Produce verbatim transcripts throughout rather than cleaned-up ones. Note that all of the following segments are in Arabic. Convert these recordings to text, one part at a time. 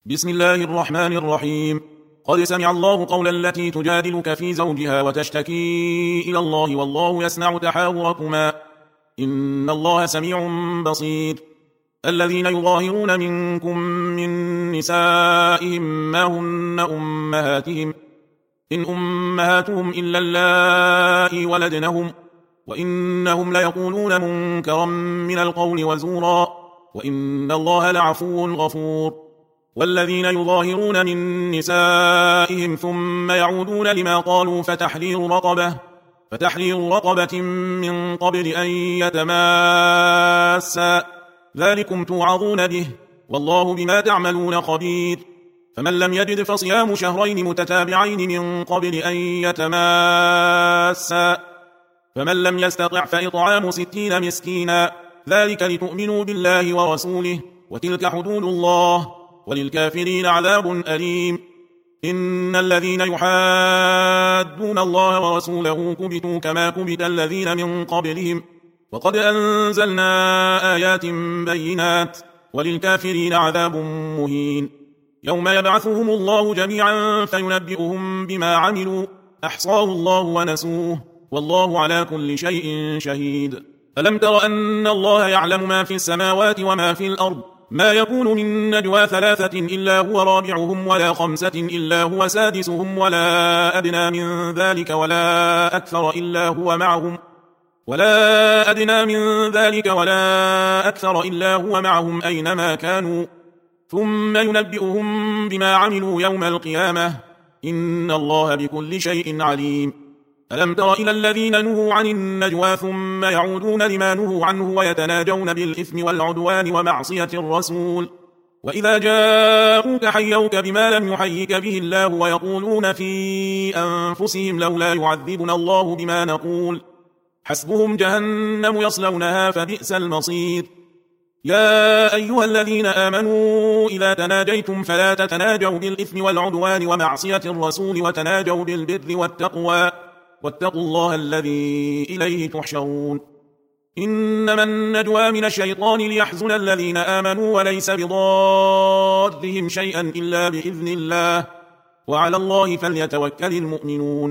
بسم الله الرحمن الرحيم. قد سمع الله قول التي تجادلك في زوجها وتشتكي إلى الله والله يسمع تحاوركما إن الله سميع بصير. الذين يظاهرون منكم من نسائهم ما هن أمهاتهم إن أمهاتهم إلا اللائي ولدنهم وإنهم ليقولون منكرا من القول وزورا وإن الله لعفو غفور. والذين يظاهرون من نسائهم ثم يعودون لما قالوا فتحرير رقبة فتحرير رقبة من قبل أن يتماسا ذلكم توعظون به والله بما تعملون خبير. فمن لم يجد فصيام شهرين متتابعين من قبل أن يتماسا فمن لم يستطع فإطعام ستين مسكينا ذلك لتؤمنوا بالله ورسوله وتلك حدود الله وللكافرين عذاب أليم. إن الذين يحادون الله ورسوله كبتوا كما كبت الذين من قبلهم وقد أنزلنا آيات بينات وللكافرين عذاب مهين. يوم يبعثهم الله جميعا فينبئهم بما عملوا أحصاه الله ونسوه والله على كل شيء شهيد. ألم تر أن الله يعلم ما في السماوات وما في الأرض ما يكون من نجوى ثلاثة إلا هو رابعهم ولا خمسة إلا هو سادسهم ولا أدنى من ذلك ولا أكثر إلا هو معهم ولا أدنى من ذلك ولا أكثر إلا هو معهم أينما كانوا ثم ينبئهم بما عملوا يوم القيامة إن الله بكل شيء عليم. ألم تر إلى الذين نهوا عن النجوى ثم يعودون لما نهوا عنه ويتناجون بالإثم والعدوان ومعصية الرسول وإذا جاءوك حيوك بما لم يحيك به الله ويقولون في أنفسهم لولا يعذبنا الله بما نقول حسبهم جهنم يصلونها فبئس المصير. يا أيها الذين آمنوا إذا تناجيتم فلا تتناجوا بالإثم والعدوان ومعصية الرسول وتناجوا بالبر والتقوى واتقوا الله الذي إليه تحشرون. إنما النجوى من الشيطان ليحزن الذين آمنوا وليس بضارهم شيئا إلا بإذن الله وعلى الله فليتوكل المؤمنون.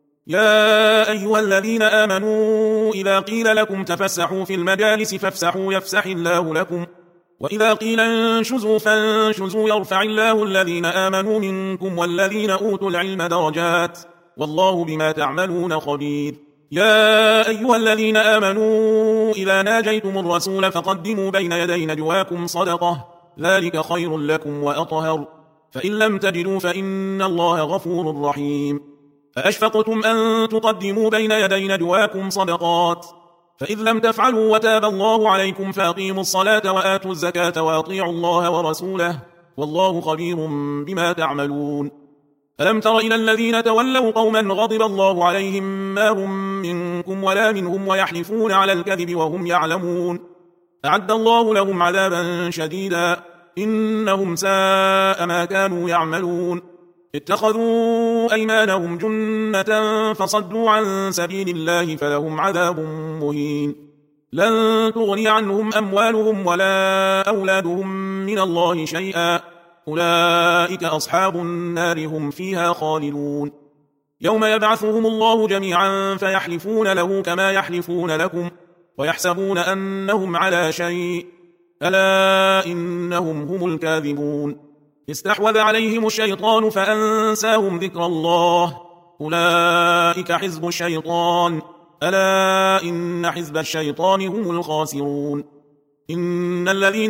يا أيها الذين آمنوا إذا قيل لكم تفسحوا في المجالس فافسحوا يفسح الله لكم وإذا قيل انشزوا فانشزوا يرفع الله الذين آمنوا منكم والذين أوتوا العلم درجات والله بما تعملون خبير. يا أيها الذين آمنوا إذا ناجيتم الرسول فقدموا بين يدي نجواكم صدقة ذلك خير لكم وأطهر فإن لم تجدوا فإن الله غفور رحيم. فأشفقتم أن تقدموا بين يدي نجواكم صدقات فإذ لم تفعلوا وتاب الله عليكم فأقيموا الصلاة وآتوا الزكاة وأطيعوا الله ورسوله والله خبير بما تعملون. ألم تر إلى الذين تولوا قوما غضب الله عليهم ما هم منكم ولا منهم ويحلفون على الكذب وهم يعلمون أعد الله لهم عذابا شديدا إنهم ساء ما كانوا يعملون. اتخذوا أيمانهم جنة فصدوا عن سبيل الله فلهم عذاب مهين. لن تغني عنهم أموالهم ولا أولادهم من الله شيئا أولئك أصحاب النار هم فيها خالدون. يوم يبعثهم الله جميعا فيحلفون له كما يحلفون لكم ويحسبون أنهم على شيء ألا إنهم هم الكاذبون. استحوذ عليهم الشيطان فأنساهم ذكر الله أولئك حزب الشيطان ألا إن حزب الشيطان هم الخاسرون. إن الذين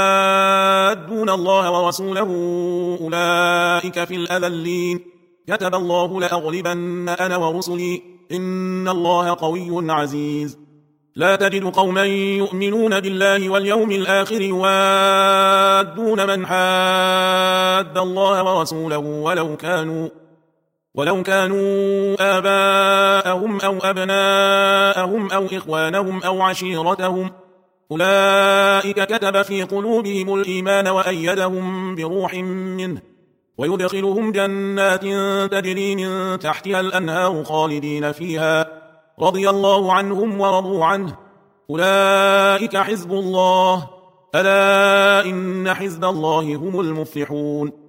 يحادون الله ورسوله أولئك في الأذلين كتب الله لأغلبن أنا ورسلي إن الله قوي عزيز. لا تجد قوما يؤمنون بالله واليوم الآخر يوادون من حاد الله ورسوله ولو كانوا ولو كانوا آباءهم أو أبناءهم أو إخوانهم أو عشيرتهم أولئك كتب في قلوبهم الإيمان وأيدهم بروح منه ويدخلهم جنات تجري من تحتها الأنهار خالدين فيها رضي الله عنهم ورضوا عنه أولئك حزب الله ألا إن حزب الله هم المفلحون